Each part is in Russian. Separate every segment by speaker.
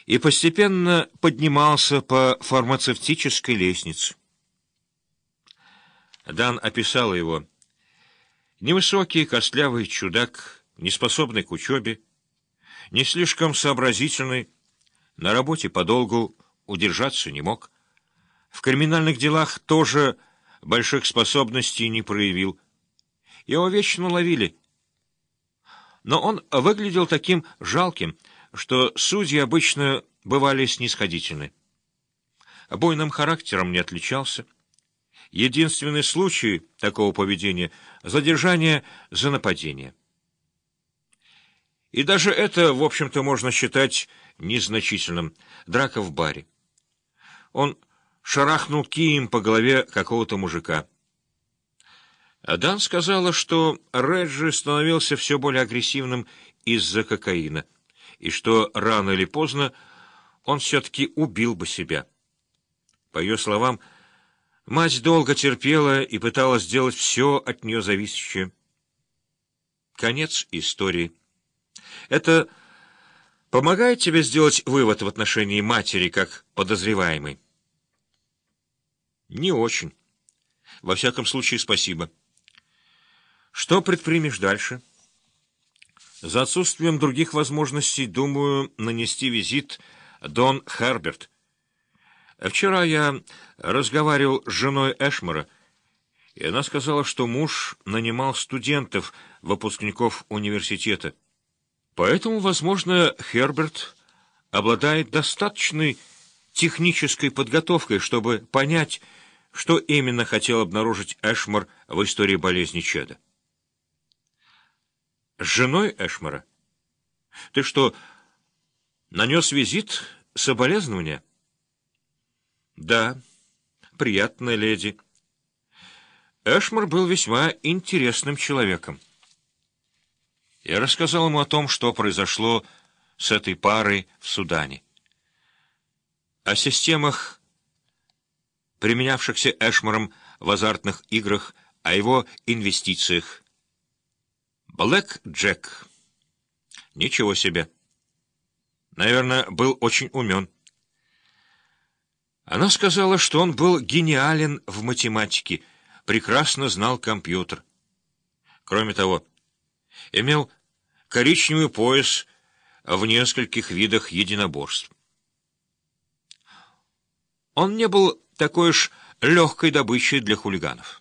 Speaker 1: и постепенно поднимался по фармацевтической лестнице. Дан описал его. Невысокий, костлявый чудак, неспособный к учебе, не слишком сообразительный, на работе подолгу удержаться не мог. В криминальных делах тоже больших способностей не проявил. Его вечно ловили. Но он выглядел таким жалким, что судьи обычно бывали снисходительны. Буйным характером не отличался. Единственный случай такого поведения — задержание за нападение. И даже это, в общем-то, можно считать незначительным. Драка в баре. Он шарахнул кием по голове какого-то мужика. Дан сказала, что Реджи становился все более агрессивным из-за кокаина, и что рано или поздно он все-таки убил бы себя. По ее словам, мать долго терпела и пыталась сделать все от нее зависящее. Конец истории. Это помогает тебе сделать вывод в отношении матери как подозреваемой? Не очень. Во всяком случае, спасибо. Что предпримешь дальше? За отсутствием других возможностей, думаю, нанести визит Дон Херберт. Вчера я разговаривал с женой Эшмора, и она сказала, что муж нанимал студентов, выпускников университета. Поэтому, возможно, Херберт обладает достаточной технической подготовкой, чтобы понять, что именно хотел обнаружить Эшмор в истории болезни Чеда. С женой Эшмора? Ты что, нанес визит соболезнования? Да, приятная леди. Эшмор был весьма интересным человеком. Я рассказал ему о том, что произошло с этой парой в Судане. О системах, применявшихся Эшмором в азартных играх, о его инвестициях. Блэк Джек. Ничего себе. Наверное, был очень умен. Она сказала, что он был гениален в математике, прекрасно знал компьютер. Кроме того, имел коричневый пояс в нескольких видах единоборств. Он не был такой уж легкой добычей для хулиганов.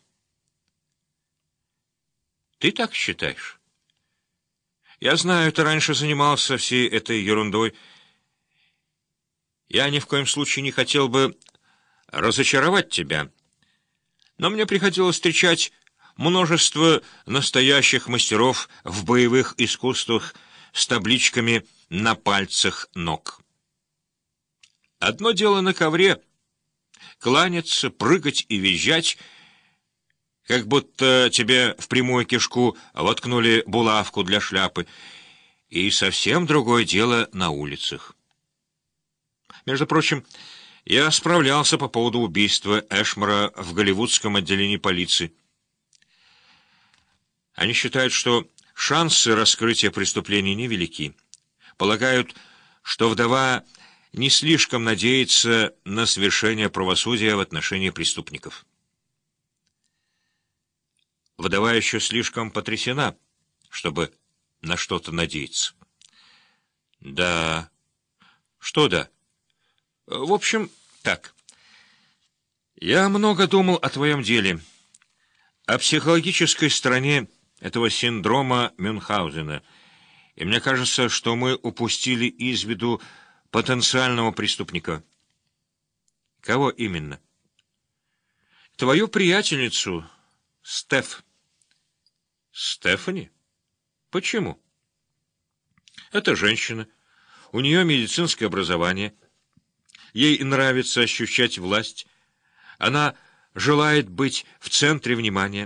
Speaker 1: Ты так считаешь? Я знаю, ты раньше занимался всей этой ерундой. Я ни в коем случае не хотел бы разочаровать тебя, но мне приходилось встречать множество настоящих мастеров в боевых искусствах с табличками на пальцах ног. Одно дело на ковре — кланяться, прыгать и визжать, как будто тебе в прямую кишку воткнули булавку для шляпы, и совсем другое дело на улицах. Между прочим, я справлялся по поводу убийства Эшмора в голливудском отделении полиции. Они считают, что шансы раскрытия преступлений невелики. Полагают, что вдова не слишком надеется на свершение правосудия в отношении преступников. Вдова еще слишком потрясена, чтобы на что-то надеяться. Да. Что да? В общем, так. Я много думал о твоем деле, о психологической стороне этого синдрома Мюнхгаузена, и мне кажется, что мы упустили из виду потенциального преступника. Кого именно? Твою приятельницу, Стеф. Стефани? Почему? Это женщина. У нее медицинское образование. Ей нравится ощущать власть. Она желает быть в центре внимания.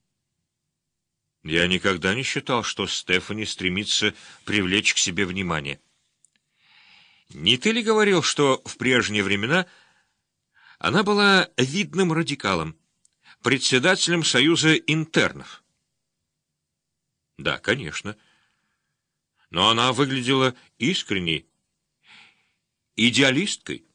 Speaker 1: Я никогда не считал, что Стефани стремится привлечь к себе внимание. Не ты ли говорил, что в прежние времена она была видным радикалом, председателем Союза интернов? Да, конечно. Но она выглядела искренней, идеалисткой.